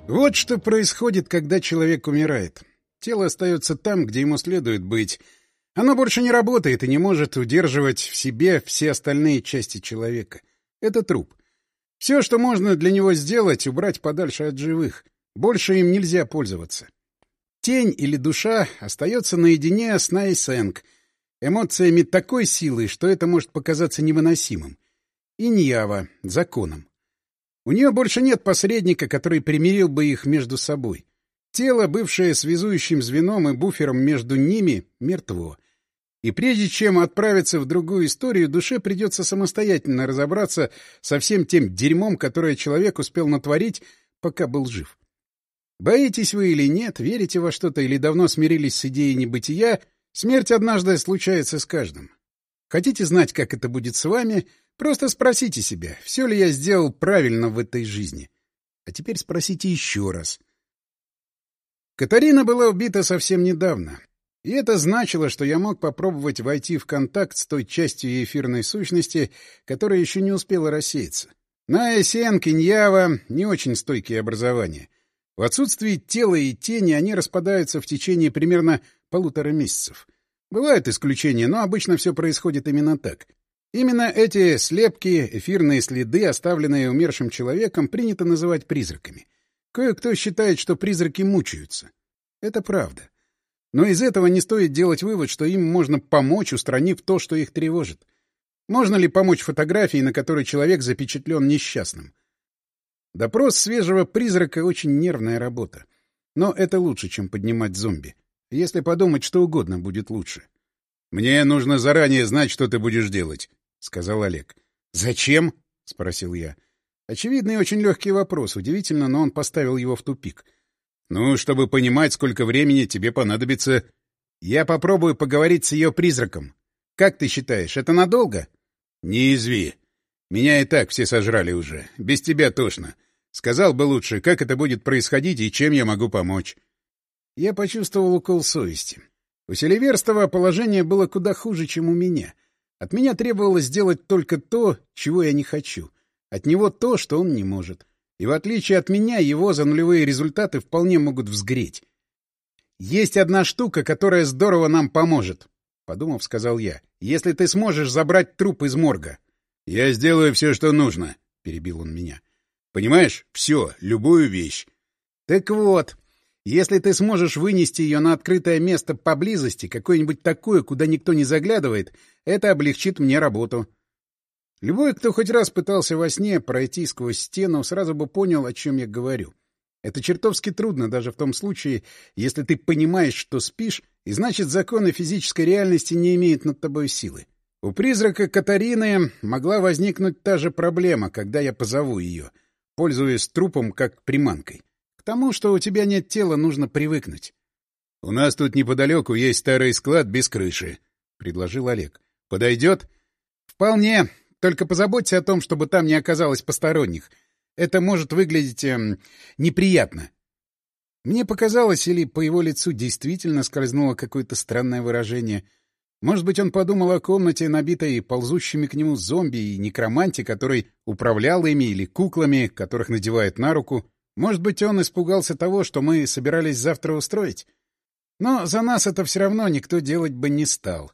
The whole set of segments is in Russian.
Вот что происходит, когда человек умирает. Тело остается там, где ему следует быть. Оно больше не работает и не может удерживать в себе все остальные части человека. Это труп. Все, что можно для него сделать, убрать подальше от живых. Больше им нельзя пользоваться. Тень или душа остается наедине с Найсенг, эмоциями такой силы, что это может показаться невыносимым. И Ньява — законом. У нее больше нет посредника, который примирил бы их между собой. Тело, бывшее связующим звеном и буфером между ними, мертво. И прежде чем отправиться в другую историю, душе придется самостоятельно разобраться со всем тем дерьмом, которое человек успел натворить, пока был жив. Боитесь вы или нет, верите во что-то или давно смирились с идеей небытия, смерть однажды случается с каждым. Хотите знать, как это будет с вами? Просто спросите себя, все ли я сделал правильно в этой жизни. А теперь спросите еще раз. Катарина была убита совсем недавно. И это значило, что я мог попробовать войти в контакт с той частью эфирной сущности, которая еще не успела рассеяться. Найя Сен, Киньява — не очень стойкие образования. В отсутствии тела и тени они распадаются в течение примерно 1,5 месяцев. Бывают исключения, но обычно все происходит именно так. Именно эти слепки, эфирные следы, оставленные умершим человеком, принято называть призраками. Кое-кто считает, что призраки мучаются. Это правда. Но из этого не стоит делать вывод, что им можно помочь, устранив то, что их тревожит. Можно ли помочь фотографии, на которой человек запечатлен несчастным? Допрос свежего призрака — очень нервная работа. Но это лучше, чем поднимать зомби. Если подумать, что угодно будет лучше. — Мне нужно заранее знать, что ты будешь делать, — сказал Олег. — Зачем? — спросил я. Очевидный и очень легкий вопрос. Удивительно, но он поставил его в тупик. — Ну, чтобы понимать, сколько времени тебе понадобится... — Я попробую поговорить с ее призраком. Как ты считаешь, это надолго? — Не изви. Меня и так все сожрали уже. Без тебя тошно. Сказал бы лучше, как это будет происходить и чем я могу помочь. Я почувствовал укол совести. У Селиверстова положение было куда хуже, чем у меня. От меня требовалось сделать только то, чего я не хочу. От него то, что он не может. И в отличие от меня, его за нулевые результаты вполне могут взгреть. «Есть одна штука, которая здорово нам поможет», — подумав, сказал я. «Если ты сможешь забрать труп из морга». «Я сделаю все, что нужно», — перебил он меня. «Понимаешь? Все, любую вещь». «Так вот, если ты сможешь вынести ее на открытое место поблизости, какое-нибудь такое, куда никто не заглядывает, это облегчит мне работу». Любой, кто хоть раз пытался во сне пройти сквозь стену, сразу бы понял, о чем я говорю. Это чертовски трудно даже в том случае, если ты понимаешь, что спишь, и значит, законы физической реальности не имеют над тобой силы. У призрака Катарины могла возникнуть та же проблема, когда я позову ее, пользуясь трупом как приманкой. К тому, что у тебя нет тела, нужно привыкнуть. — У нас тут неподалеку есть старый склад без крыши, — предложил Олег. — Подойдет? — Вполне. Только позаботься о том, чтобы там не оказалось посторонних. Это может выглядеть неприятно. Мне показалось, или по его лицу действительно скользнуло какое-то странное выражение. Может быть, он подумал о комнате, набитой ползущими к нему зомби и некроманте, который управлял ими, или куклами, которых надевают на руку. Может быть, он испугался того, что мы собирались завтра устроить. Но за нас это все равно никто делать бы не стал.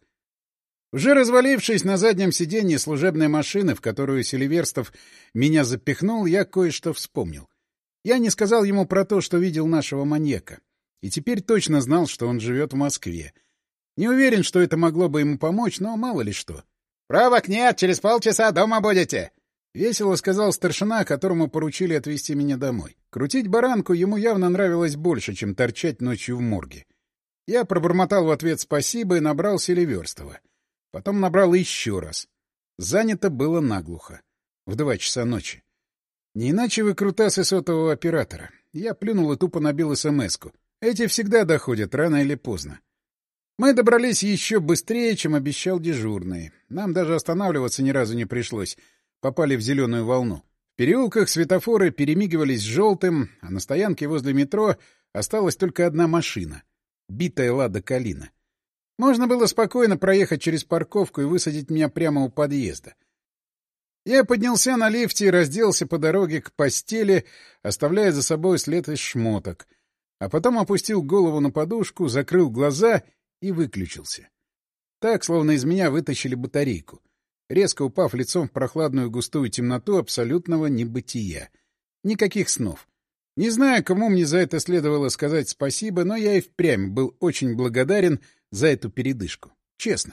Уже развалившись на заднем сиденье служебной машины, в которую Селиверстов меня запихнул, я кое-что вспомнил. Я не сказал ему про то, что видел нашего маньяка. И теперь точно знал, что он живет в Москве. Не уверен, что это могло бы ему помочь, но мало ли что. — Правок нет, через полчаса дома будете! — весело сказал старшина, которому поручили отвезти меня домой. Крутить баранку ему явно нравилось больше, чем торчать ночью в морге. Я пробормотал в ответ спасибо и набрал Селиверстова. Потом набрал еще раз. Занято было наглухо. В 2 часа ночи. Не иначе выкрутасы сотового оператора. Я плюнул и тупо набил СМС-ку. Эти всегда доходят, рано или поздно. Мы добрались еще быстрее, чем обещал дежурный. Нам даже останавливаться ни разу не пришлось. Попали в зеленую волну. В переулках светофоры перемигивались с желтым, а на стоянке возле метро осталась только одна машина — битая «Лада Калина». Можно было спокойно проехать через парковку и высадить меня прямо у подъезда. Я поднялся на лифте и разделся по дороге к постели, оставляя за собой след из шмоток. А потом опустил голову на подушку, закрыл глаза и выключился. Так, словно из меня вытащили батарейку, резко упав лицом в прохладную густую темноту абсолютного небытия. Никаких снов. Не знаю, кому мне за это следовало сказать спасибо, но я и впрямь был очень благодарен за эту передышку. Честно.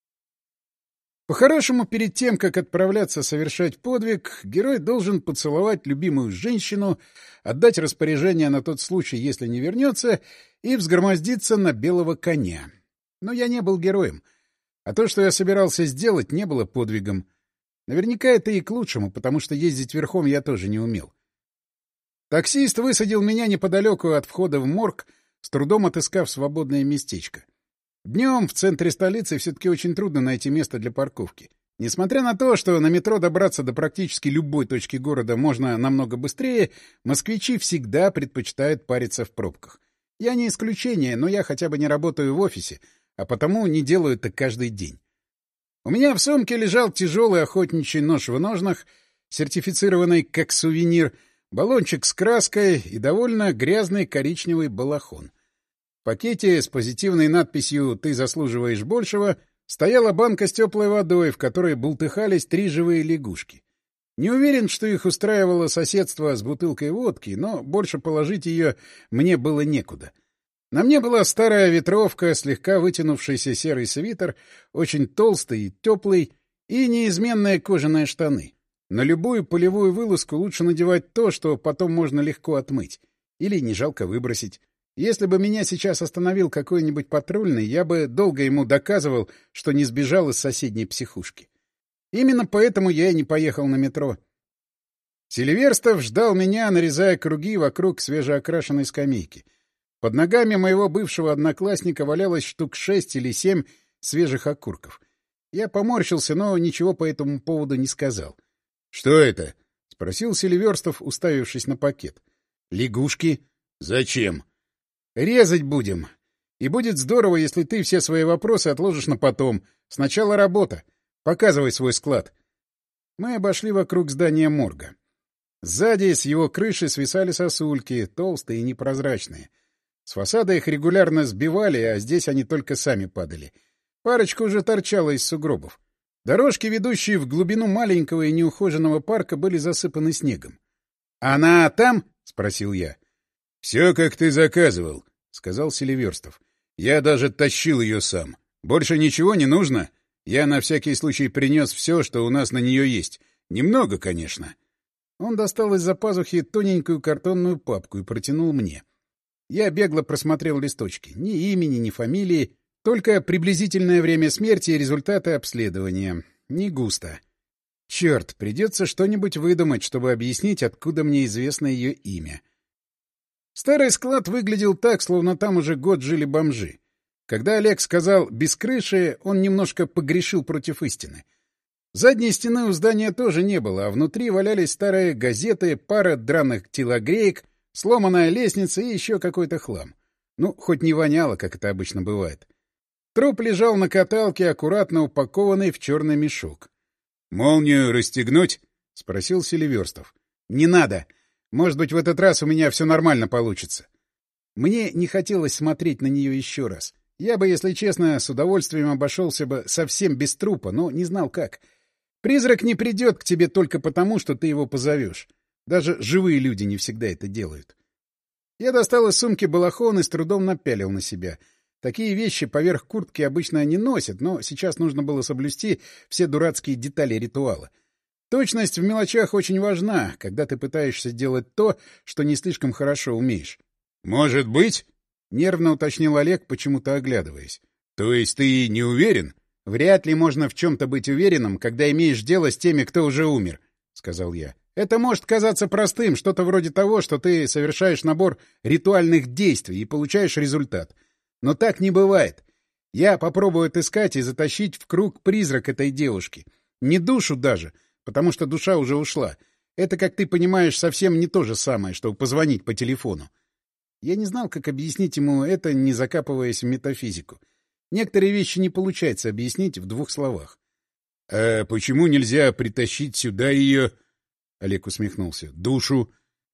По-хорошему, перед тем, как отправляться совершать подвиг, герой должен поцеловать любимую женщину, отдать распоряжение на тот случай, если не вернется, и взгромоздиться на белого коня. Но я не был героем. А то, что я собирался сделать, не было подвигом. Наверняка это и к лучшему, потому что ездить верхом я тоже не умел. Таксист высадил меня неподалеку от входа в морг, с трудом отыскав свободное местечко. Днем в центре столицы все-таки очень трудно найти место для парковки. Несмотря на то, что на метро добраться до практически любой точки города можно намного быстрее, москвичи всегда предпочитают париться в пробках. Я не исключение, но я хотя бы не работаю в офисе, а потому не делаю это каждый день. У меня в сумке лежал тяжелый охотничий нож в ножнах, сертифицированный как сувенир, баллончик с краской и довольно грязный коричневый балахон. В пакете с позитивной надписью «Ты заслуживаешь большего» стояла банка с теплой водой, в которой бултыхались 3 живые лягушки. Не уверен, что их устраивало соседство с бутылкой водки, но больше положить ее мне было некуда. На мне была старая ветровка, слегка вытянувшийся серый свитер, очень толстый и теплый, и неизменные кожаные штаны. На любую полевую вылазку лучше надевать то, что потом можно легко отмыть. Или не жалко выбросить. Если бы меня сейчас остановил какой-нибудь патрульный, я бы долго ему доказывал, что не сбежал из соседней психушки. Именно поэтому я и не поехал на метро. Селиверстов ждал меня, нарезая круги вокруг свежеокрашенной скамейки. Под ногами моего бывшего одноклассника валялось штук 6 или 7 свежих окурков. Я поморщился, но ничего по этому поводу не сказал. — Что это? — спросил Селиверстов, уставившись на пакет. — Лягушки. — Зачем? — Резать будем. И будет здорово, если ты все свои вопросы отложишь на потом. Сначала работа. Показывай свой склад. Мы обошли вокруг здания морга. Сзади с его крыши свисали сосульки, толстые и непрозрачные. С фасада их регулярно сбивали, а здесь они только сами падали. Парочка уже торчала из сугробов. Дорожки, ведущие в глубину маленького и неухоженного парка, были засыпаны снегом. — Она там? — спросил я. — Все, как ты заказывал, — сказал Селиверстов. — Я даже тащил ее сам. Больше ничего не нужно? Я на всякий случай принес все, что у нас на нее есть. Немного, конечно. Он достал из-за пазухи тоненькую картонную папку и протянул мне. Я бегло просмотрел листочки. Ни имени, ни фамилии, только приблизительное время смерти и результаты обследования. Не густо. Черт, придется что-нибудь выдумать, чтобы объяснить, откуда мне известно ее имя. Старый склад выглядел так, словно там уже год жили бомжи. Когда Олег сказал «без крыши», он немножко погрешил против истины. Задней стены у здания тоже не было, а внутри валялись старые газеты, пара драных телогреек, сломанная лестница и еще какой-то хлам. Ну, хоть не воняло, как это обычно бывает. Труп лежал на каталке, аккуратно упакованный в черный мешок. — Молнию расстегнуть? — спросил Селиверстов. — Не надо. Может быть, в этот раз у меня все нормально получится. Мне не хотелось смотреть на нее еще раз. Я бы, если честно, с удовольствием обошелся бы совсем без трупа, но не знал как. Призрак не придет к тебе только потому, что ты его позовешь. Даже живые люди не всегда это делают. Я достал из сумки балахон и с трудом напялил на себя. Такие вещи поверх куртки обычно не носят, но сейчас нужно было соблюсти все дурацкие детали ритуала. Точность в мелочах очень важна, когда ты пытаешься делать то, что не слишком хорошо умеешь. — Может быть? — нервно уточнил Олег, почему-то оглядываясь. — То есть ты не уверен? — Вряд ли можно в чем-то быть уверенным, когда имеешь дело с теми, кто уже умер, — сказал я. Это может казаться простым, что-то вроде того, что ты совершаешь набор ритуальных действий и получаешь результат. Но так не бывает. Я попробую отыскать и затащить в круг призрак этой девушки. Не душу даже, потому что душа уже ушла. Это, как ты понимаешь, совсем не то же самое, что позвонить по телефону. Я не знал, как объяснить ему это, не закапываясь в метафизику. Некоторые вещи не получается объяснить в 2 словах. — А почему нельзя притащить сюда ее... — Олег усмехнулся. — Душу?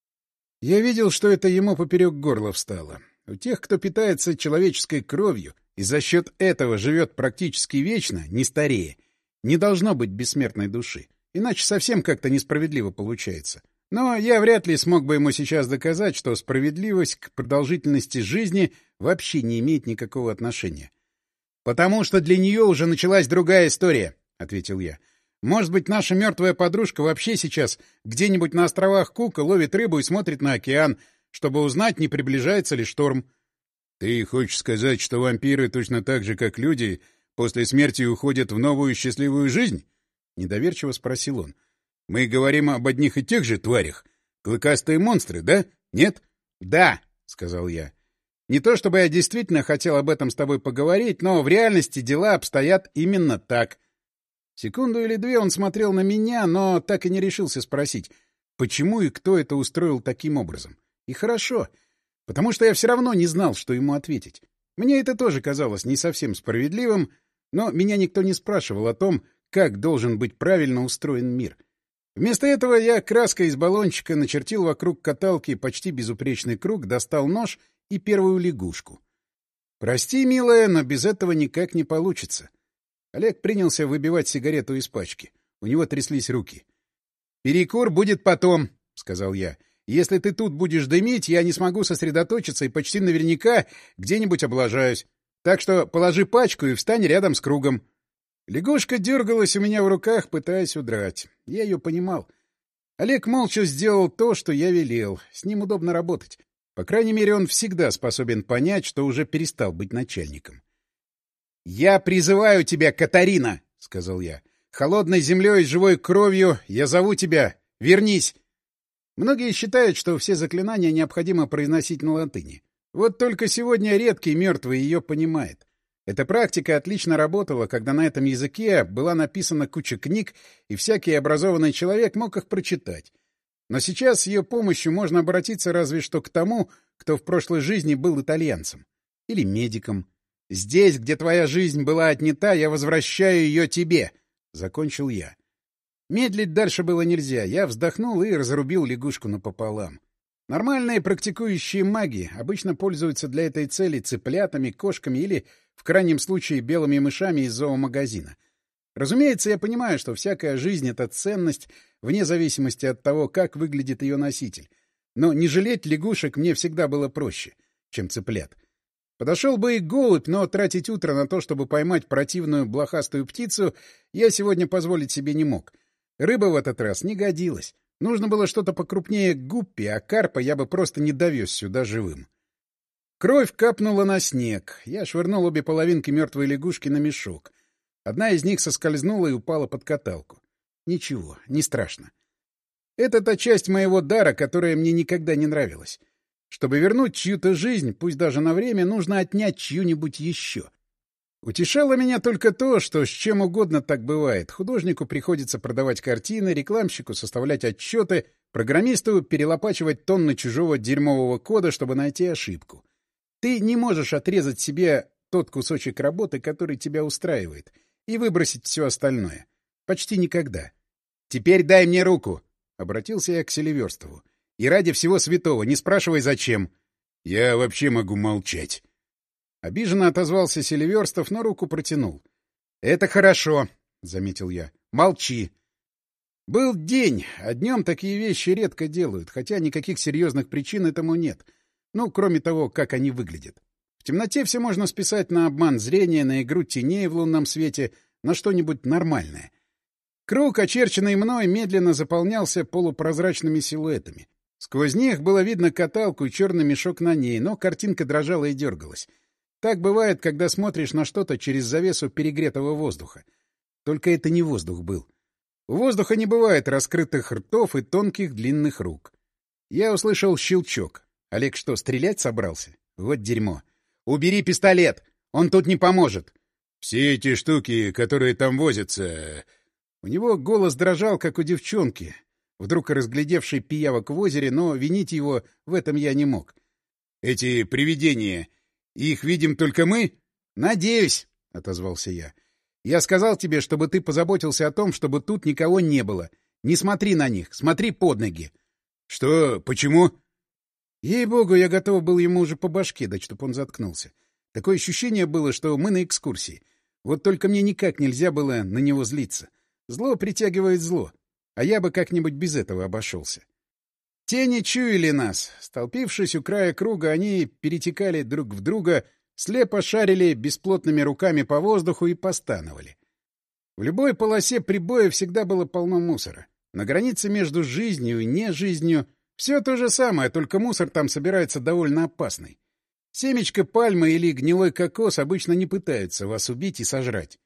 Я видел, что это ему поперек горла встало. У тех, кто питается человеческой кровью и за счет этого живет практически вечно, не старея, не должно быть бессмертной души. Иначе совсем как-то несправедливо получается. Но я вряд ли смог бы ему сейчас доказать, что справедливость к продолжительности жизни вообще не имеет никакого отношения. — Потому что для нее уже началась другая история, — ответил я. — Может быть, наша мертвая подружка вообще сейчас где-нибудь на островах Кука ловит рыбу и смотрит на океан, чтобы узнать, не приближается ли шторм. — Ты хочешь сказать, что вампиры точно так же, как люди, после смерти уходят в новую счастливую жизнь? — недоверчиво спросил он. — Мы говорим об одних и тех же тварях. Клыкастые монстры, да? Нет? — Да, — сказал я. — Не то чтобы я действительно хотел об этом с тобой поговорить, но в реальности дела обстоят именно так. Секунду или две он смотрел на меня, но так и не решился спросить, почему и кто это устроил таким образом. И хорошо, потому что я все равно не знал, что ему ответить. Мне это тоже казалось не совсем справедливым, но меня никто не спрашивал о том, как должен быть правильно устроен мир. Вместо этого я краской из баллончика начертил вокруг каталки почти безупречный круг, достал нож и первую лягушку. Прости, милая, но без этого никак не получится. Олег принялся выбивать сигарету из пачки. У него тряслись руки. — Перекур будет потом, — сказал я. — Если ты тут будешь дымить, я не смогу сосредоточиться и почти наверняка где-нибудь облажаюсь. Так что положи пачку и встань рядом с кругом. Лягушка дергалась у меня в руках, пытаясь удрать. Я ее понимал. Олег молча сделал то, что я велел. С ним удобно работать. По крайней мере, он всегда способен понять, что уже перестал быть начальником. — Я призываю тебя, Катарина, — сказал я. — Холодной землей и живой кровью я зову тебя. Вернись! Многие считают, что все заклинания необходимо произносить на латыни. Вот только сегодня редкий мертвый ее понимает. Эта практика отлично работала, когда на этом языке была написана куча книг, и всякий образованный человек мог их прочитать. Но сейчас с ее помощью можно обратиться разве что к тому, кто в прошлой жизни был итальянцем. Или медиком. «Здесь, где твоя жизнь была отнята, я возвращаю ее тебе», — закончил я. Медлить дальше было нельзя. Я вздохнул и разрубил лягушку напополам. Нормальные практикующие маги обычно пользуются для этой цели цыплятами, кошками или, в крайнем случае, белыми мышами из зоомагазина. Разумеется, я понимаю, что всякая жизнь — это ценность, вне зависимости от того, как выглядит ее носитель. Но не жалеть лягушек мне всегда было проще, чем цыплят. Подошел бы и голубь, но тратить утро на то, чтобы поймать противную блохастую птицу, я сегодня позволить себе не мог. Рыба в этот раз не годилась. Нужно было что-то покрупнее гуппи, а карпа я бы просто не довез сюда живым. Кровь капнула на снег. Я швырнул обе половинки мертвой лягушки на мешок. Одна из них соскользнула и упала под каталку. Ничего, не страшно. Это та часть моего дара, которая мне никогда не нравилась. Чтобы вернуть чью-то жизнь, пусть даже на время, нужно отнять чью-нибудь еще. Утешало меня только то, что с чем угодно так бывает. Художнику приходится продавать картины, рекламщику составлять отчеты, программисту перелопачивать тонны чужого дерьмового кода, чтобы найти ошибку. Ты не можешь отрезать себе тот кусочек работы, который тебя устраивает, и выбросить все остальное. Почти никогда. «Теперь дай мне руку!» — обратился я к Селиверстову. «И ради всего святого, не спрашивай, зачем!» «Я вообще могу молчать!» Обиженно отозвался Селиверстов, но руку протянул. — Это хорошо, — заметил я. — Молчи. Был день, а днем такие вещи редко делают, хотя никаких серьезных причин этому нет. Ну, кроме того, как они выглядят. В темноте все можно списать на обман зрения, на игру теней в лунном свете, на что-нибудь нормальное. Круг, очерченный мной, медленно заполнялся полупрозрачными силуэтами. Сквозь них было видно каталку и черный мешок на ней, но картинка дрожала и дергалась. Так бывает, когда смотришь на что-то через завесу перегретого воздуха. Только это не воздух был. У воздуха не бывает раскрытых ртов и тонких длинных рук. Я услышал щелчок. Олег что, стрелять собрался? Вот дерьмо. «Убери пистолет! Он тут не поможет!» «Все эти штуки, которые там возятся...» У него голос дрожал, как у девчонки, вдруг разглядевшей пиявок в озере, но винить его в этом я не мог. «Эти привидения... Их видим только мы? — Надеюсь, — отозвался я. Я сказал тебе, чтобы ты позаботился о том, чтобы тут никого не было. Не смотри на них, смотри под ноги. — Что? Почему? Ей-богу, я готов был ему уже по башке дать, чтоб он заткнулся. Такое ощущение было, что мы на экскурсии. Вот только мне никак нельзя было на него злиться. Зло притягивает зло, а я бы как-нибудь без этого обошелся. Тени чуяли нас. Столпившись у края круга, они перетекали друг в друга, слепо шарили бесплотными руками по воздуху и постановали. В любой полосе прибоя всегда было полно мусора. На границе между жизнью и нежизнью все то же самое, только мусор там собирается довольно опасный. Семечко пальмы или гнилой кокос обычно не пытаются вас убить и сожрать.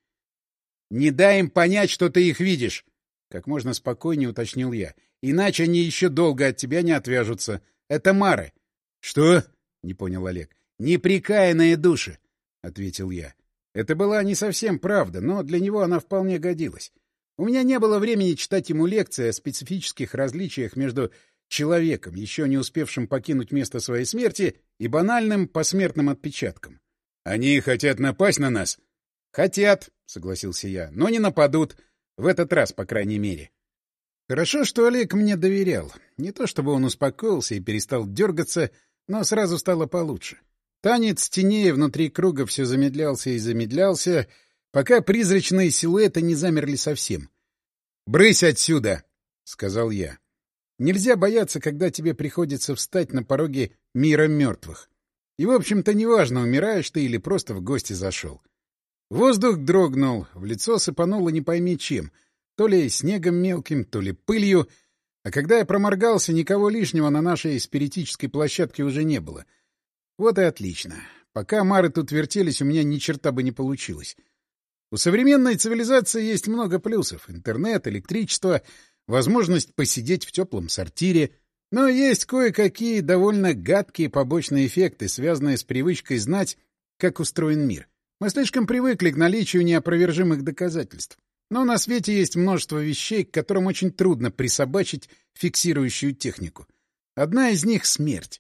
— Не дай им понять, что ты их видишь! — как можно спокойнее уточнил я. — Иначе они еще долго от тебя не отвяжутся. Это мары. — Что? — не понял Олег. — Неприкаянные души, — ответил я. Это была не совсем правда, но для него она вполне годилась. У меня не было времени читать ему лекции о специфических различиях между человеком, еще не успевшим покинуть место своей смерти, и банальным посмертным отпечатком. — Они хотят напасть на нас? — Хотят, — согласился я, — но не нападут. В этот раз, по крайней мере. Хорошо, что Олег мне доверял. Не то чтобы он успокоился и перестал дергаться, но сразу стало получше. Танец теней внутри круга все замедлялся и замедлялся, пока призрачные силуэты не замерли совсем. — Брысь отсюда! — сказал я. Нельзя бояться, когда тебе приходится встать на пороге мира мертвых. И, в общем-то, неважно, умираешь ты или просто в гости зашел. Воздух дрогнул, в лицо сыпануло не пойми чем, то ли снегом мелким, то ли пылью, а когда я проморгался, никого лишнего на нашей спиритической площадке уже не было. Вот и отлично. Пока мары тут вертелись, у меня ни черта бы не получилось. У современной цивилизации есть много плюсов — интернет, электричество, возможность посидеть в теплом сортире, но есть кое-какие довольно гадкие побочные эффекты, связанные с привычкой знать, как устроен мир. Мы слишком привыкли к наличию неопровержимых доказательств. Но на свете есть множество вещей, к которым очень трудно присобачить фиксирующую технику. Одна из них — смерть.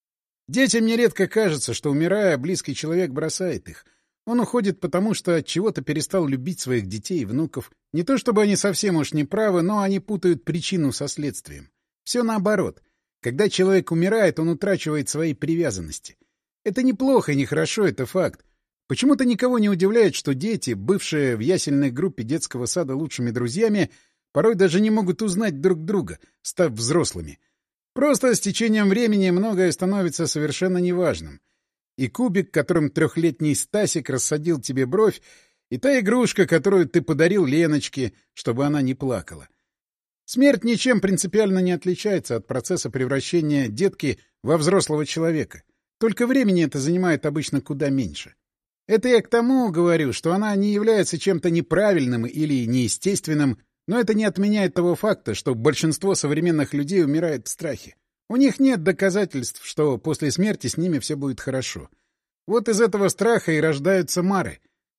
Детям нередко кажется, что, умирая, близкий человек бросает их. Он уходит потому, что от чего-то перестал любить своих детей и внуков. Не то чтобы они совсем уж не правы, но они путают причину со следствием. Все наоборот. Когда человек умирает, он утрачивает свои привязанности. Это неплохо и нехорошо, это факт. Почему-то никого не удивляет, что дети, бывшие в ясельной группе детского сада лучшими друзьями, порой даже не могут узнать друг друга, став взрослыми. Просто с течением времени многое становится совершенно неважным. И кубик, которым 3-летний Стасик рассадил тебе бровь, и та игрушка, которую ты подарил Леночке, чтобы она не плакала. Смерть ничем принципиально не отличается от процесса превращения детки во взрослого человека. Только времени это занимает обычно куда меньше. Это я к тому говорю, что она не является чем-то неправильным или неестественным, но это не отменяет того факта, что большинство современных людей умирает в страхе. У них нет доказательств, что после смерти с ними все будет хорошо. Вот из этого страха и рождаются мары.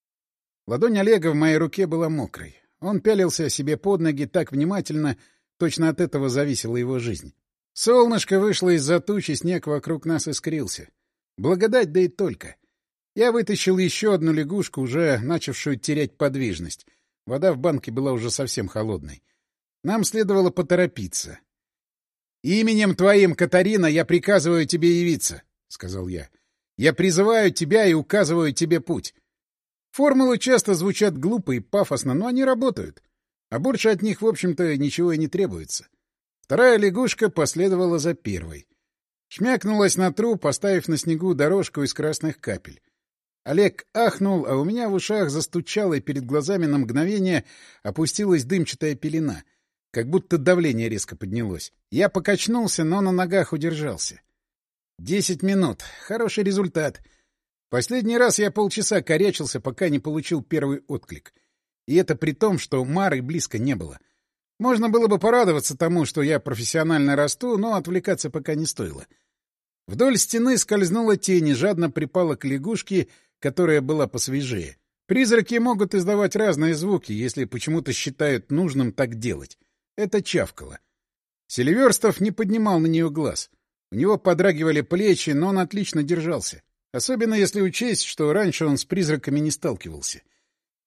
Ладонь Олега в моей руке была мокрой. Он пялился себе под ноги так внимательно, точно от этого зависела его жизнь. Солнышко вышло из-за тучи, снег вокруг нас искрился. Благодать, да и только. Я вытащил еще одну лягушку, уже начавшую терять подвижность. Вода в банке была уже совсем холодной. Нам следовало поторопиться. — Именем твоим, Катарина, я приказываю тебе явиться, — сказал я. — Я призываю тебя и указываю тебе путь. Формулы часто звучат глупо и пафосно, но они работают. А больше от них, в общем-то, ничего и не требуется. Вторая лягушка последовала за первой. Шмякнулась на труп, поставив на снегу дорожку из красных капель. Олег ахнул, а у меня в ушах застучало, и перед глазами на мгновение опустилась дымчатая пелена, как будто давление резко поднялось. Я покачнулся, но на ногах удержался. 10 минут. Хороший результат. Последний раз я полчаса корячился, пока не получил первый отклик. И это при том, что Мары близко не было. Можно было бы порадоваться тому, что я профессионально расту, но отвлекаться пока не стоило. Вдоль стены скользнула тень и жадно припала к лягушке, которая была посвежее. Призраки могут издавать разные звуки, если почему-то считают нужным так делать. Это чавкало. Селиверстов не поднимал на нее глаз. У него подрагивали плечи, но он отлично держался. Особенно если учесть, что раньше он с призраками не сталкивался.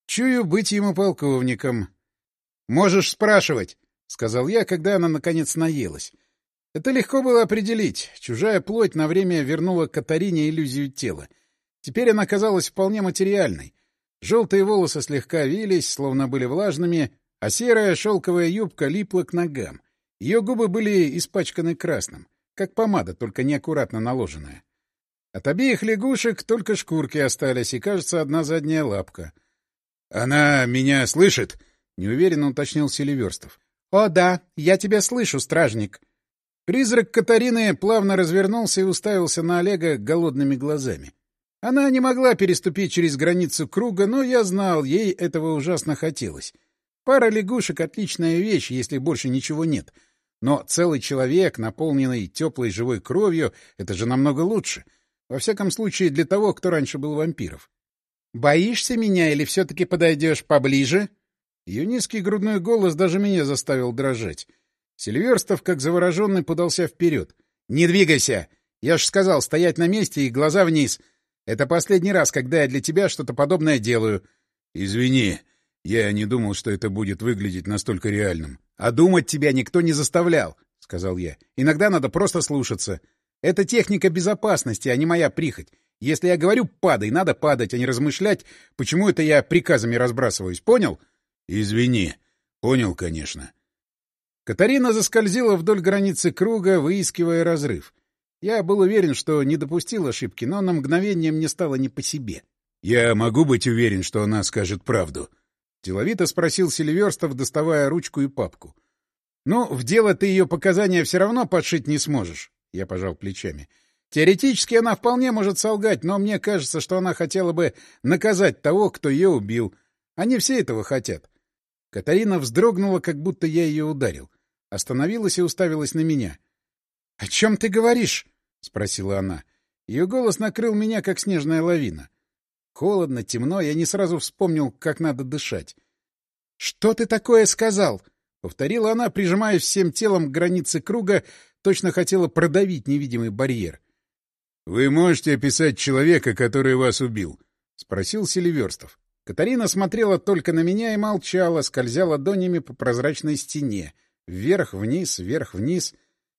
Чую быть ему полковником. «Можешь спрашивать», — сказал я, когда она, наконец, наелась. Это легко было определить. Чужая плоть на время вернула Катарине иллюзию тела. Теперь она казалась вполне материальной. Желтые волосы слегка вились, словно были влажными, а серая шелковая юбка липла к ногам. Ее губы были испачканы красным, как помада, только неаккуратно наложенная. От обеих лягушек только шкурки остались, и, кажется, одна задняя лапка. — Она меня слышит? — неуверенно уточнил Селиверстов. — О, да, я тебя слышу, стражник. Призрак Катарины плавно развернулся и уставился на Олега голодными глазами. Она не могла переступить через границу круга, но я знал, ей этого ужасно хотелось. Пара лягушек — отличная вещь, если больше ничего нет. Но целый человек, наполненный теплой живой кровью, это же намного лучше. Во всяком случае, для того, кто раньше был вампиров. «Боишься меня или все-таки подойдешь поближе?» Ее низкий грудной голос даже меня заставил дрожать. Сильверстов, как завороженный, подался вперед. «Не двигайся! Я ж сказал, стоять на месте и глаза вниз. Это последний раз, когда я для тебя что-то подобное делаю». «Извини, я не думал, что это будет выглядеть настолько реальным». «А думать тебя никто не заставлял», — сказал я. «Иногда надо просто слушаться. Это техника безопасности, а не моя прихоть. Если я говорю «падай», надо падать, а не размышлять, почему это я приказами разбрасываюсь. Понял?» «Извини. Понял, конечно». Катарина заскользила вдоль границы круга, выискивая разрыв. Я был уверен, что не допустил ошибки, но на мгновение мне стало не по себе. «Я могу быть уверен, что она скажет правду?» — деловито спросил Селиверстов, доставая ручку и папку. «Ну, в дело ты ее показания все равно подшить не сможешь», — я пожал плечами. «Теоретически она вполне может солгать, но мне кажется, что она хотела бы наказать того, кто ее убил. Они все этого хотят». Катарина вздрогнула, как будто я ее ударил. Остановилась и уставилась на меня. — О чем ты говоришь? — спросила она. Ее голос накрыл меня, как снежная лавина. Холодно, темно, я не сразу вспомнил, как надо дышать. — Что ты такое сказал? — повторила она, прижимаясь всем телом к границе круга, точно хотела продавить невидимый барьер. — Вы можете описать человека, который вас убил? — спросил Селиверстов. Катарина смотрела только на меня и молчала, скользя ладонями по прозрачной стене. Вверх-вниз, вверх-вниз.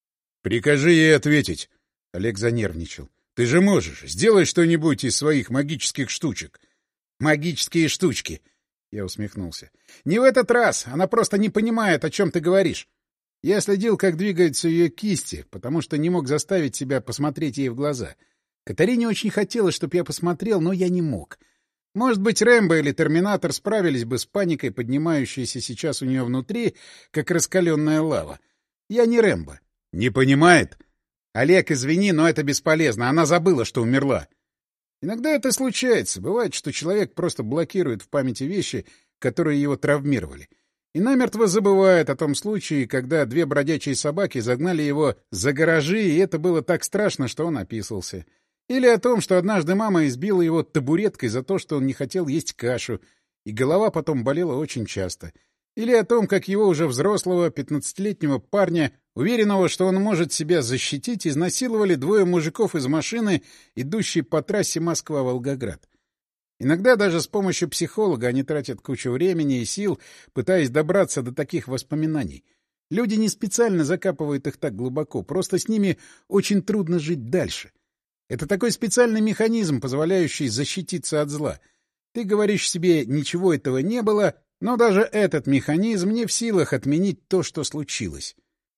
— Прикажи ей ответить. Олег занервничал. — Ты же можешь. Сделай что-нибудь из своих магических штучек. — Магические штучки. Я усмехнулся. — Не в этот раз. Она просто не понимает, о чем ты говоришь. Я следил, как двигаются ее кисти, потому что не мог заставить себя посмотреть ей в глаза. Катарине очень хотелось, чтобы я посмотрел, но я не мог. Может быть, Рэмбо или Терминатор справились бы с паникой, поднимающейся сейчас у нее внутри, как раскаленная лава. Я не Рэмбо. — Не понимает? — Олег, извини, но это бесполезно. Она забыла, что умерла. Иногда это случается. Бывает, что человек просто блокирует в памяти вещи, которые его травмировали. И намертво забывает о том случае, когда две бродячие собаки загнали его за гаражи, и это было так страшно, что он описался. Или о том, что однажды мама избила его табуреткой за то, что он не хотел есть кашу, и голова потом болела очень часто. Или о том, как его уже взрослого 15-летнего парня, уверенного, что он может себя защитить, изнасиловали двое мужиков из машины, идущей по трассе Москва-Волгоград. Иногда даже с помощью психолога они тратят кучу времени и сил, пытаясь добраться до таких воспоминаний. Люди не специально закапывают их так глубоко, просто с ними очень трудно жить дальше. Это такой специальный механизм, позволяющий защититься от зла. Ты говоришь себе, ничего этого не было, но даже этот механизм не в силах отменить то, что случилось.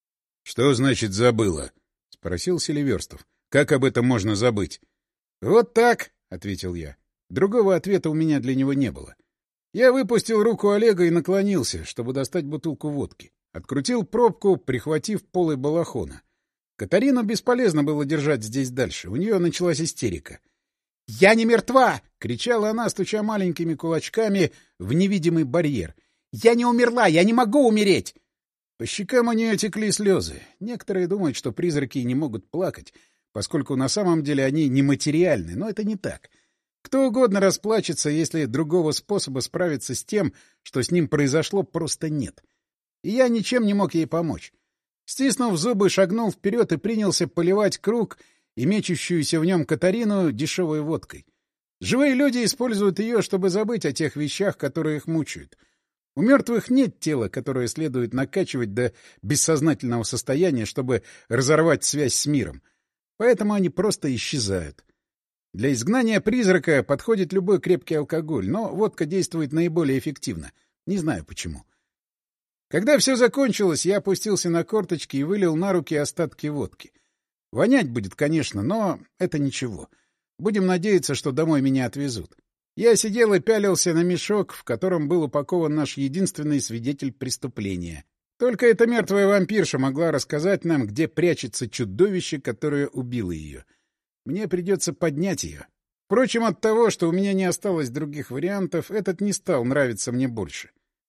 — Что значит «забыла»? — спросил Селиверстов. — Как об этом можно забыть? — Вот так, — ответил я. Другого ответа у меня для него не было. Я выпустил руку Олега и наклонился, чтобы достать бутылку водки. Открутил пробку, прихватив полой балахона. Катарину бесполезно было держать здесь дальше. У нее началась истерика. — Я не мертва! — кричала она, стуча маленькими кулачками в невидимый барьер. — Я не умерла! Я не могу умереть! По щекам у нее текли слезы. Некоторые думают, что призраки не могут плакать, поскольку на самом деле они нематериальны, но это не так. Кто угодно расплачется, если другого способа справиться с тем, что с ним произошло, просто нет. И я ничем не мог ей помочь. Стиснув зубы, шагнул вперед и принялся поливать круг и мечущуюся в нем Катарину дешевой водкой. Живые люди используют ее, чтобы забыть о тех вещах, которые их мучают. У мертвых нет тела, которое следует накачивать до бессознательного состояния, чтобы разорвать связь с миром. Поэтому они просто исчезают. Для изгнания призрака подходит любой крепкий алкоголь, но водка действует наиболее эффективно. Не знаю почему. Когда все закончилось, я опустился на корточки и вылил на руки остатки водки. Вонять будет, конечно, но это ничего. Будем надеяться, что домой меня отвезут. Я сидел и пялился на мешок, в котором был упакован наш единственный свидетель преступления. Только эта мертвая вампирша могла рассказать нам, где прячется чудовище, которое убило ее. Мне придется поднять ее. Впрочем, от того, что у меня не осталось других вариантов, этот не стал нравиться мне больше.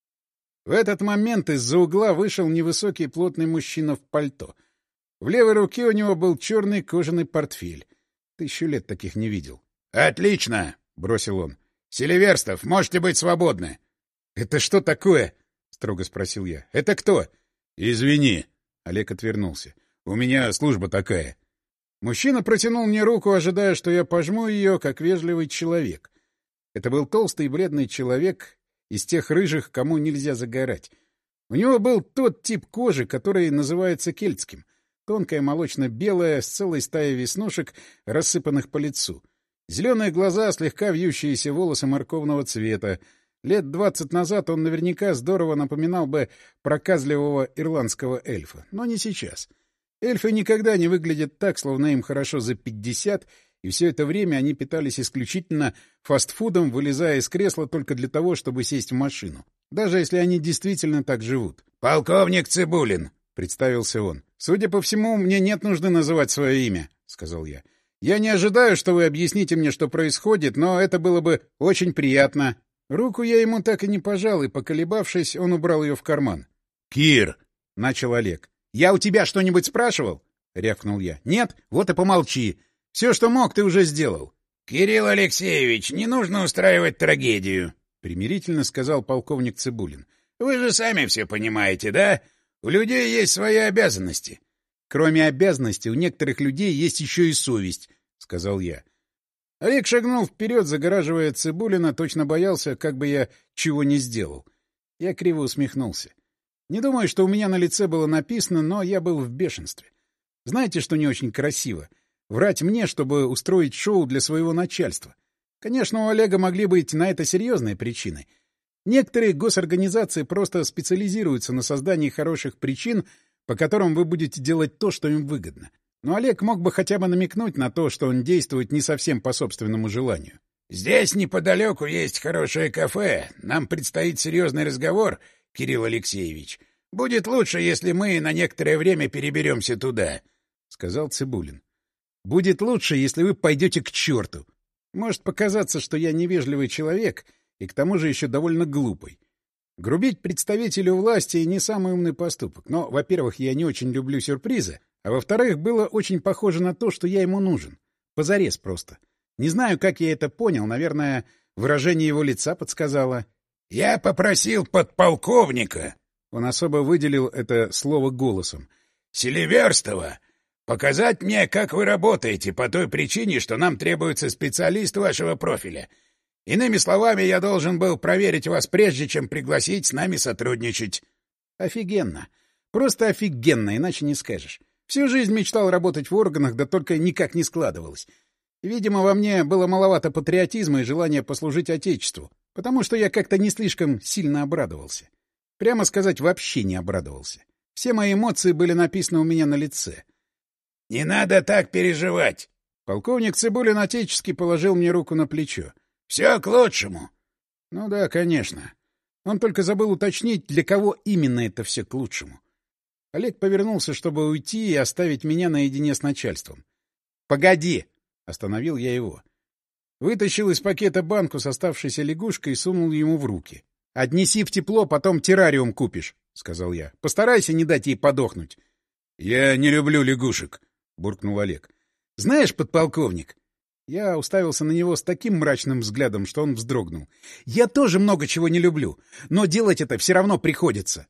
В этот момент из-за угла вышел невысокий плотный мужчина в пальто. В левой руке у него был черный кожаный портфель. 1000 лет таких не видел. — Отлично! — бросил он. — Селиверстов, можете быть свободны. — Это что такое? — строго спросил я. — Это кто? — Извини. Олег отвернулся. — У меня служба такая. Мужчина протянул мне руку, ожидая, что я пожму ее, как вежливый человек. Это был толстый и бледный человек из тех рыжих, кому нельзя загорать. У него был тот тип кожи, который называется кельтским. Тонкая молочно-белая, с целой стаей веснушек, рассыпанных по лицу. Зеленые глаза, слегка вьющиеся волосы морковного цвета. Лет 20 назад он наверняка здорово напоминал бы проказливого ирландского эльфа. Но не сейчас. Эльфы никогда не выглядят так, словно им хорошо за 50, и все это время они питались исключительно фастфудом, вылезая из кресла только для того, чтобы сесть в машину. Даже если они действительно так живут. «Полковник Цыбулин», — представился он. «Судя по всему, мне нет нужды называть свое имя», — сказал я. «Я не ожидаю, что вы объясните мне, что происходит, но это было бы очень приятно». Руку я ему так и не пожал, и, поколебавшись, он убрал ее в карман. «Кир!» — начал Олег. «Я у тебя что-нибудь спрашивал?» — рявкнул я. «Нет? Вот и помолчи. Все, что мог, ты уже сделал». «Кирилл Алексеевич, не нужно устраивать трагедию», — примирительно сказал полковник Цыбулин. «Вы же сами все понимаете, да? У людей есть свои обязанности». «Кроме обязанностей, у некоторых людей есть еще и совесть», — сказал я. Олег шагнул вперед, загораживая Цыбулина, точно боялся, как бы я чего не сделал. Я криво усмехнулся. Не думаю, что у меня на лице было написано, но я был в бешенстве. Знаете, что не очень красиво? Врать мне, чтобы устроить шоу для своего начальства. Конечно, у Олега могли быть на это серьезные причины. Некоторые госорганизации просто специализируются на создании хороших причин, по которым вы будете делать то, что им выгодно. Но Олег мог бы хотя бы намекнуть на то, что он действует не совсем по собственному желанию. «Здесь неподалеку есть хорошее кафе. Нам предстоит серьезный разговор, Кирилл Алексеевич. Будет лучше, если мы на некоторое время переберемся туда», — сказал Цыбулин. «Будет лучше, если вы пойдете к черту. Может показаться, что я невежливый человек и к тому же еще довольно глупый. Грубить представителю власти — не самый умный поступок. Но, во-первых, я не очень люблю сюрпризы, а во-вторых, было очень похоже на то, что я ему нужен. Позарез просто. Не знаю, как я это понял. Наверное, выражение его лица подсказало. «Я попросил подполковника», — он особо выделил это слово голосом, «Селиверстова, показать мне, как вы работаете, по той причине, что нам требуется специалист вашего профиля. Иными словами, я должен был проверить вас, прежде чем пригласить с нами сотрудничать». Офигенно. Просто офигенно, иначе не скажешь. Всю жизнь мечтал работать в органах, да только никак не складывалось. Видимо, во мне было маловато патриотизма и желания послужить Отечеству, потому что я как-то не слишком сильно обрадовался. Прямо сказать, вообще не обрадовался. Все мои эмоции были написаны у меня на лице. — Не надо так переживать! Полковник Цыбулин отечески положил мне руку на плечо. — Все к лучшему! — Ну да, конечно. Он только забыл уточнить, для кого именно это все к лучшему. Олег повернулся, чтобы уйти и оставить меня наедине с начальством. — Погоди! — остановил я его. Вытащил из пакета банку с оставшейся лягушкой и сунул ему в руки. — Отнеси в тепло, потом террариум купишь, — сказал я. — Постарайся не дать ей подохнуть. — Я не люблю лягушек, — буркнул Олег. — Знаешь, подполковник... Я уставился на него с таким мрачным взглядом, что он вздрогнул. — Я тоже много чего не люблю, но делать это все равно приходится.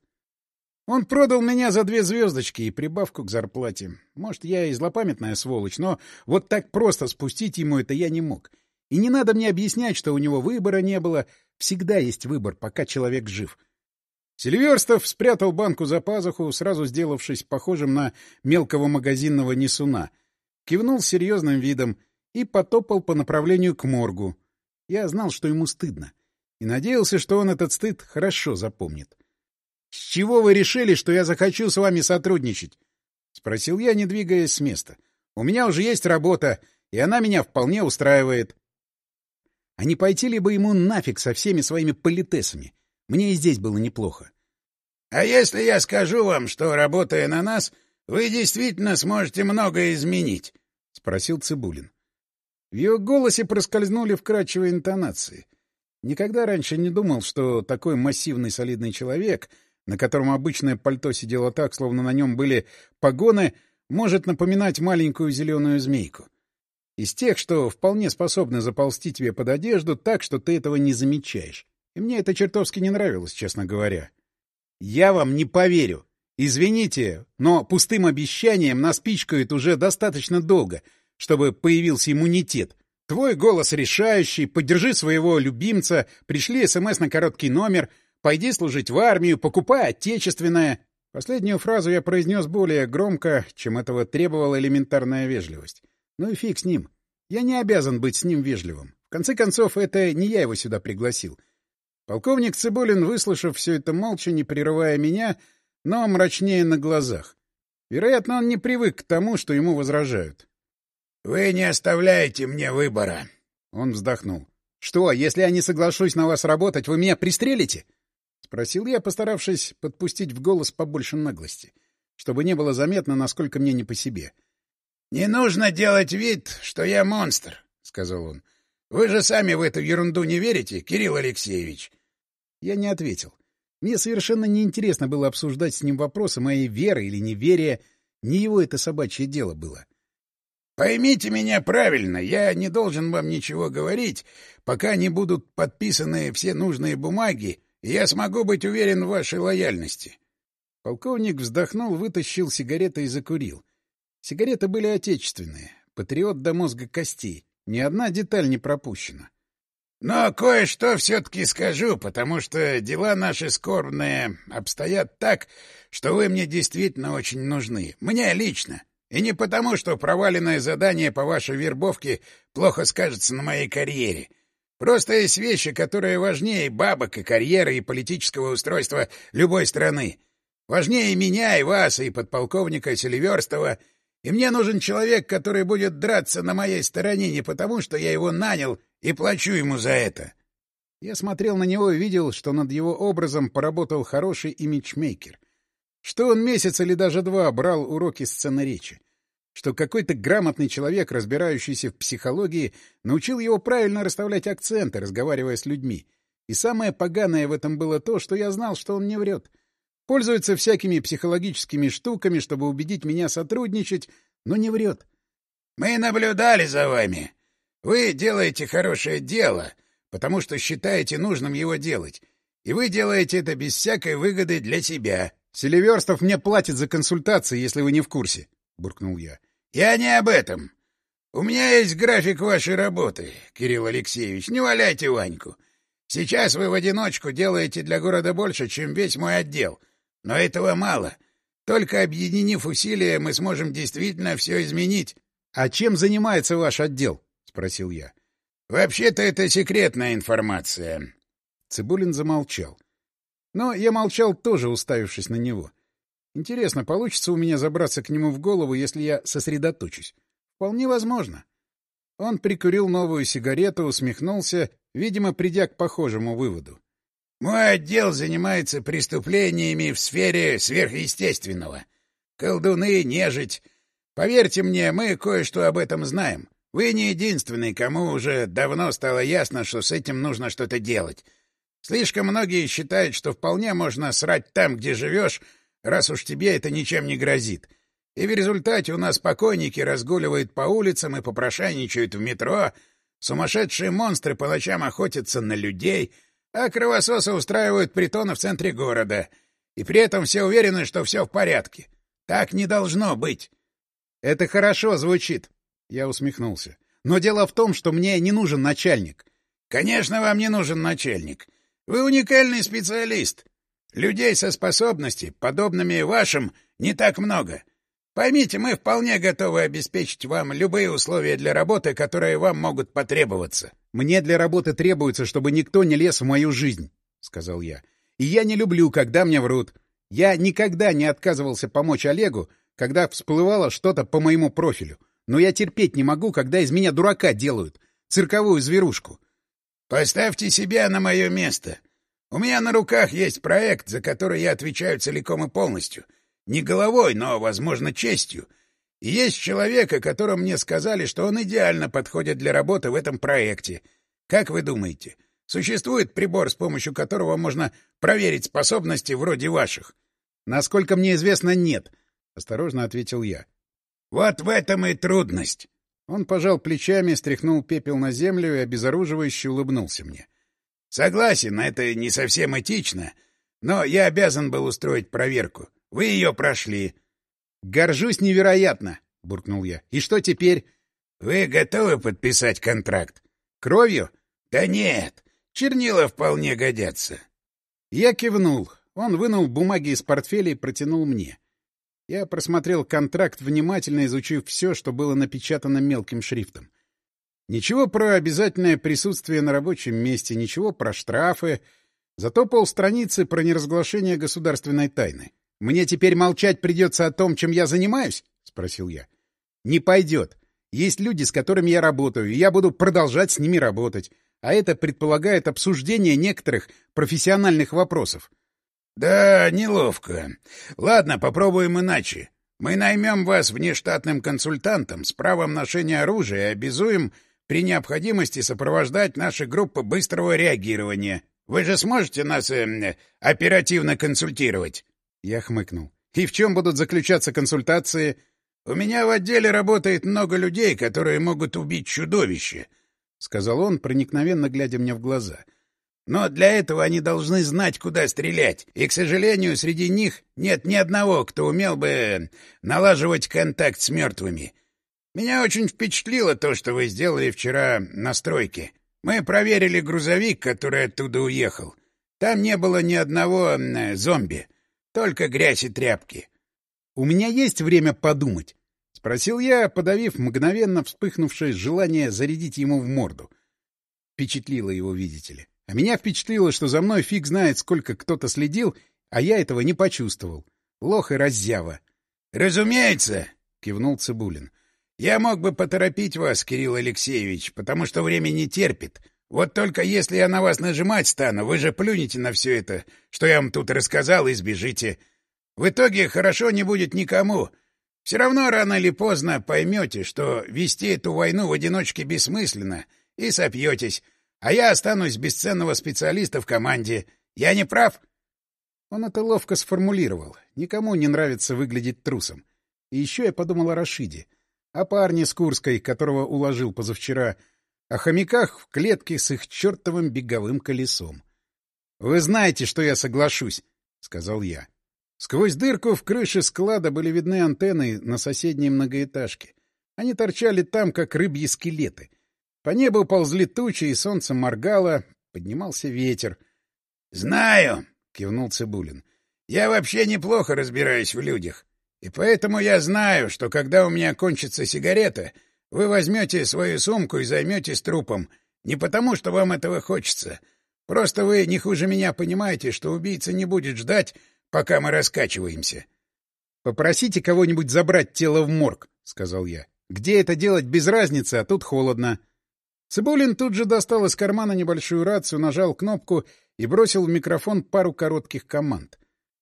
Он продал меня за 2 звездочки и прибавку к зарплате. Может, я и злопамятная сволочь, но вот так просто спустить ему это я не мог. И не надо мне объяснять, что у него выбора не было. Всегда есть выбор, пока человек жив. Селиверстов спрятал банку за пазуху, сразу сделавшись похожим на мелкого магазинного несуна. Кивнул с серьезным видом и потопал по направлению к моргу. Я знал, что ему стыдно. И надеялся, что он этот стыд хорошо запомнит. — С чего вы решили, что я захочу с вами сотрудничать? — спросил я, не двигаясь с места. — У меня уже есть работа, и она меня вполне устраивает. А не пойти ли бы ему нафиг со всеми своими политесами? Мне и здесь было неплохо. — А если я скажу вам, что, работая на нас, вы действительно сможете многое изменить? — спросил Цыбулин. В его голосе проскользнули вкрадчивые интонации. Никогда раньше не думал, что такой массивный солидный человек, на котором обычное пальто сидело так, словно на нем были погоны, может напоминать маленькую зеленую змейку. Из тех, что вполне способны заползти тебе под одежду так, что ты этого не замечаешь. И мне это чертовски не нравилось, честно говоря. Я вам не поверю. Извините, но пустым обещанием нас пичкают уже достаточно долго, чтобы появился иммунитет. Твой голос решающий, поддержи своего любимца, пришли СМС на короткий номер, пойди служить в армию, покупай отечественное. Последнюю фразу я произнес более громко, чем этого требовала элементарная вежливость. Ну и фиг с ним. Я не обязан быть с ним вежливым. В конце концов, это не я его сюда пригласил. Полковник Цыбулин, выслушав все это молча, не прерывая меня, но мрачнее на глазах. Вероятно, он не привык к тому, что ему возражают. — Вы не оставляете мне выбора. Он вздохнул. — Что, если я не соглашусь на вас работать, вы меня пристрелите? — спросил я, постаравшись подпустить в голос побольше наглости, чтобы не было заметно, насколько мне не по себе. — Не нужно делать вид, что я монстр, — сказал он. — Вы же сами в эту ерунду не верите, Кирилл Алексеевич? Я не ответил. Мне совершенно неинтересно было обсуждать с ним вопросы моей веры или неверия. Не его это собачье дело было. — Поймите меня правильно, я не должен вам ничего говорить, пока не будут подписаны все нужные бумаги, и я смогу быть уверен в вашей лояльности. Полковник вздохнул, вытащил сигареты и закурил. Сигареты были отечественные, патриот до мозга костей, ни одна деталь не пропущена. Но кое-что все-таки скажу, потому что дела наши скорбные обстоят так, что вы мне действительно очень нужны. Мне лично. И не потому, что проваленное задание по вашей вербовке плохо скажется на моей карьере. Просто есть вещи, которые важнее бабок и карьеры, и политического устройства любой страны. Важнее меня и вас, и подполковника Селиверстова. И мне нужен человек, который будет драться на моей стороне не потому, что я его нанял и плачу ему за это. Я смотрел на него и видел, что над его образом поработал хороший имиджмейкер. Что он месяц или даже два брал уроки сценоречи. Что какой-то грамотный человек, разбирающийся в психологии, научил его правильно расставлять акценты, разговаривая с людьми. И самое поганое в этом было то, что я знал, что он не врет. Пользуется всякими психологическими штуками, чтобы убедить меня сотрудничать, но не врет. — Мы наблюдали за вами. Вы делаете хорошее дело, потому что считаете нужным его делать. И вы делаете это без всякой выгоды для себя. — Селиверстов мне платит за консультации, если вы не в курсе, — буркнул я. — Я не об этом. У меня есть график вашей работы, Кирилл Алексеевич. Не валяйте Ваньку. Сейчас вы в одиночку делаете для города больше, чем весь мой отдел. Но этого мало. Только объединив усилия, мы сможем действительно все изменить. — А чем занимается ваш отдел? — спросил я. — Вообще-то это секретная информация. Цыбулин замолчал. Но я молчал тоже, уставившись на него. Интересно, получится у меня забраться к нему в голову, если я сосредоточусь? Вполне возможно. Он прикурил новую сигарету, усмехнулся, видимо, придя к похожему выводу. Мой отдел занимается преступлениями в сфере сверхъестественного. Колдуны, нежить. Поверьте мне, мы кое-что об этом знаем. Вы не единственный, кому уже давно стало ясно, что с этим нужно что-то делать. Слишком многие считают, что вполне можно срать там, где живешь, раз уж тебе это ничем не грозит. И в результате у нас покойники разгуливают по улицам и попрошайничают в метро, сумасшедшие монстры по ночам охотятся на людей, а кровососы устраивают притоны в центре города. И при этом все уверены, что все в порядке. Так не должно быть. — Это хорошо звучит. Я усмехнулся. Но дело в том, что мне не нужен начальник. — Конечно, вам не нужен начальник. Вы уникальный специалист. Людей со способностями, подобными вашим, не так много. Поймите, мы вполне готовы обеспечить вам любые условия для работы, которые вам могут потребоваться. — Мне для работы требуется, чтобы никто не лез в мою жизнь, — сказал я. — И я не люблю, когда мне врут. Я никогда не отказывался помочь Олегу, когда всплывало что-то по моему профилю. Но я терпеть не могу, когда из меня дурака делают, цирковую зверушку. — Поставьте себя на мое место. У меня на руках есть проект, за который я отвечаю целиком и полностью. Не головой, но, возможно, честью. И есть человек, о котором мне сказали, что он идеально подходит для работы в этом проекте. Как вы думаете, существует прибор, с помощью которого можно проверить способности вроде ваших? — Насколько мне известно, нет, — осторожно ответил я. — Вот в этом и трудность. Он пожал плечами, стряхнул пепел на землю и обезоруживающе улыбнулся мне. — Согласен, это не совсем этично, но я обязан был устроить проверку. Вы ее прошли. — Горжусь невероятно, — буркнул я. — И что теперь? — Вы готовы подписать контракт? — Кровью? — Да нет, чернила вполне годятся. Я кивнул. Он вынул бумаги из портфеля и протянул мне. Я просмотрел контракт, внимательно изучив все, что было напечатано мелким шрифтом. Ничего про обязательное присутствие на рабочем месте, ничего про штрафы, зато полстраницы про неразглашение государственной тайны. — Мне теперь молчать придется о том, чем я занимаюсь? — спросил я. — Не пойдет. Есть люди, с которыми я работаю, и я буду продолжать с ними работать. А это предполагает обсуждение некоторых профессиональных вопросов. — Да, неловко. Ладно, попробуем иначе. Мы наймем вас внештатным консультантом с правом ношения оружия и обязуем при необходимости сопровождать наши группы быстрого реагирования. Вы же сможете нас оперативно консультировать? Я хмыкнул. — И в чем будут заключаться консультации? — У меня в отделе работает много людей, которые могут убить чудовище, — сказал он, проникновенно глядя мне в глаза. — Но для этого они должны знать, куда стрелять, и, к сожалению, среди них нет ни одного, кто умел бы налаживать контакт с мертвыми. Меня очень впечатлило то, что вы сделали вчера на стройке. Мы проверили грузовик, который оттуда уехал. Там не было ни одного зомби, только грязь и тряпки. — У меня есть время подумать? — спросил я, подавив мгновенно вспыхнувшее желание зарядить ему в морду. Впечатлило его, видите ли. А меня впечатлило, что за мной фиг знает, сколько кто-то следил, а я этого не почувствовал. Лох и раззява. — Разумеется, — кивнул Цыбулин. — Я мог бы поторопить вас, Кирилл Алексеевич, потому что время не терпит. Вот только если я на вас нажимать стану, вы же плюнете на все это, что я вам тут рассказал, и сбежите. В итоге хорошо не будет никому. Все равно рано или поздно поймете, что вести эту войну в одиночке бессмысленно, и сопьетесь. А я останусь без ценного специалиста в команде. Я не прав? Он это ловко сформулировал. Никому не нравится выглядеть трусом. И еще я подумал о Рашиде. О парне с Курской, которого уложил позавчера. О хомяках в клетке с их чертовым беговым колесом. — Вы знаете, что я соглашусь, — сказал я. Сквозь дырку в крыше склада были видны антенны на соседней многоэтажке. Они торчали там, как рыбьи скелеты. По небу ползли тучи, и солнце моргало, поднимался ветер. — Знаю, — кивнул Цыбулин. — Я вообще неплохо разбираюсь в людях. И поэтому я знаю, что когда у меня кончится сигарета, вы возьмете свою сумку и займетесь трупом. Не потому, что вам этого хочется. Просто вы не хуже меня понимаете, что убийца не будет ждать, пока мы раскачиваемся. — Попросите кого-нибудь забрать тело в морг, — сказал я. — Где это делать без разницы, а тут холодно. Цыбулин тут же достал из кармана небольшую рацию, нажал кнопку и бросил в микрофон пару коротких команд.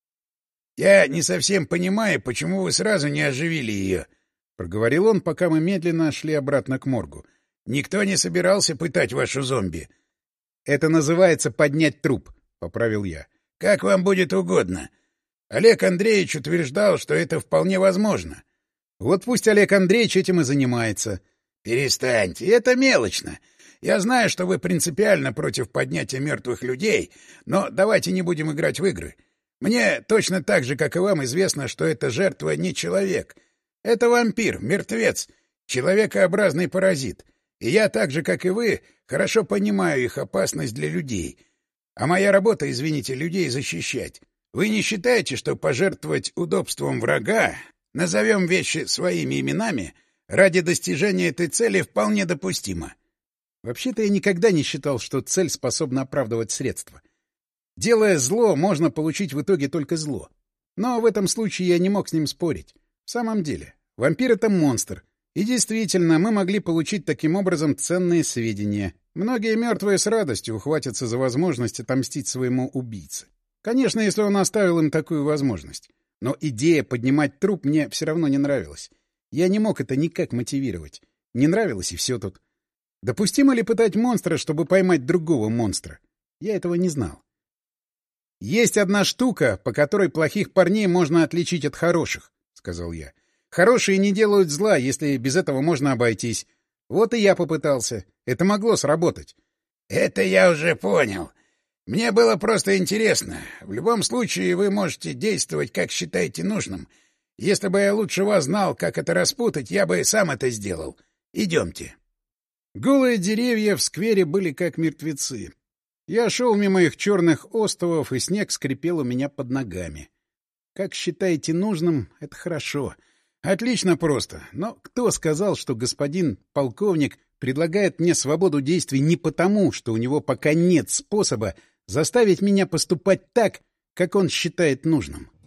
— Я не совсем понимаю, почему вы сразу не оживили ее, — проговорил он, пока мы медленно шли обратно к моргу. — Никто не собирался пытать вашу зомби. — Это называется поднять труп, — поправил я. — Как вам будет угодно. Олег Андреевич утверждал, что это вполне возможно. — Вот пусть Олег Андреевич этим и занимается. — Перестаньте, это мелочно. Я знаю, что вы принципиально против поднятия мертвых людей, но давайте не будем играть в игры. Мне точно так же, как и вам, известно, что эта жертва не человек. Это вампир, мертвец, человекообразный паразит. И я так же, как и вы, хорошо понимаю их опасность для людей. А моя работа, извините, людей защищать. Вы не считаете, что пожертвовать удобством врага, назовем вещи своими именами, ради достижения этой цели вполне допустимо? Вообще-то я никогда не считал, что цель способна оправдывать средства. Делая зло, можно получить в итоге только зло. Но в этом случае я не мог с ним спорить. В самом деле, вампир — это монстр. И действительно, мы могли получить таким образом ценные сведения. Многие мертвые с радостью ухватятся за возможность отомстить своему убийце. Конечно, если он оставил им такую возможность. Но идея поднимать труп мне все равно не нравилась. Я не мог это никак мотивировать. Не нравилось, и все тут. Допустимо ли пытать монстра, чтобы поймать другого монстра? Я этого не знал. «Есть одна штука, по которой плохих парней можно отличить от хороших», — сказал я. «Хорошие не делают зла, если без этого можно обойтись. Вот и я попытался. Это могло сработать». «Это я уже понял. Мне было просто интересно. В любом случае вы можете действовать, как считаете нужным. Если бы я лучше вас знал, как это распутать, я бы сам это сделал. Идемте». Голые деревья в сквере были как мертвецы. Я шел мимо их черных остовов, и снег скрипел у меня под ногами. Как считаете нужным, это хорошо. Отлично просто. Но кто сказал, что господин полковник предлагает мне свободу действий не потому, что у него пока нет способа заставить меня поступать так, как он считает нужным?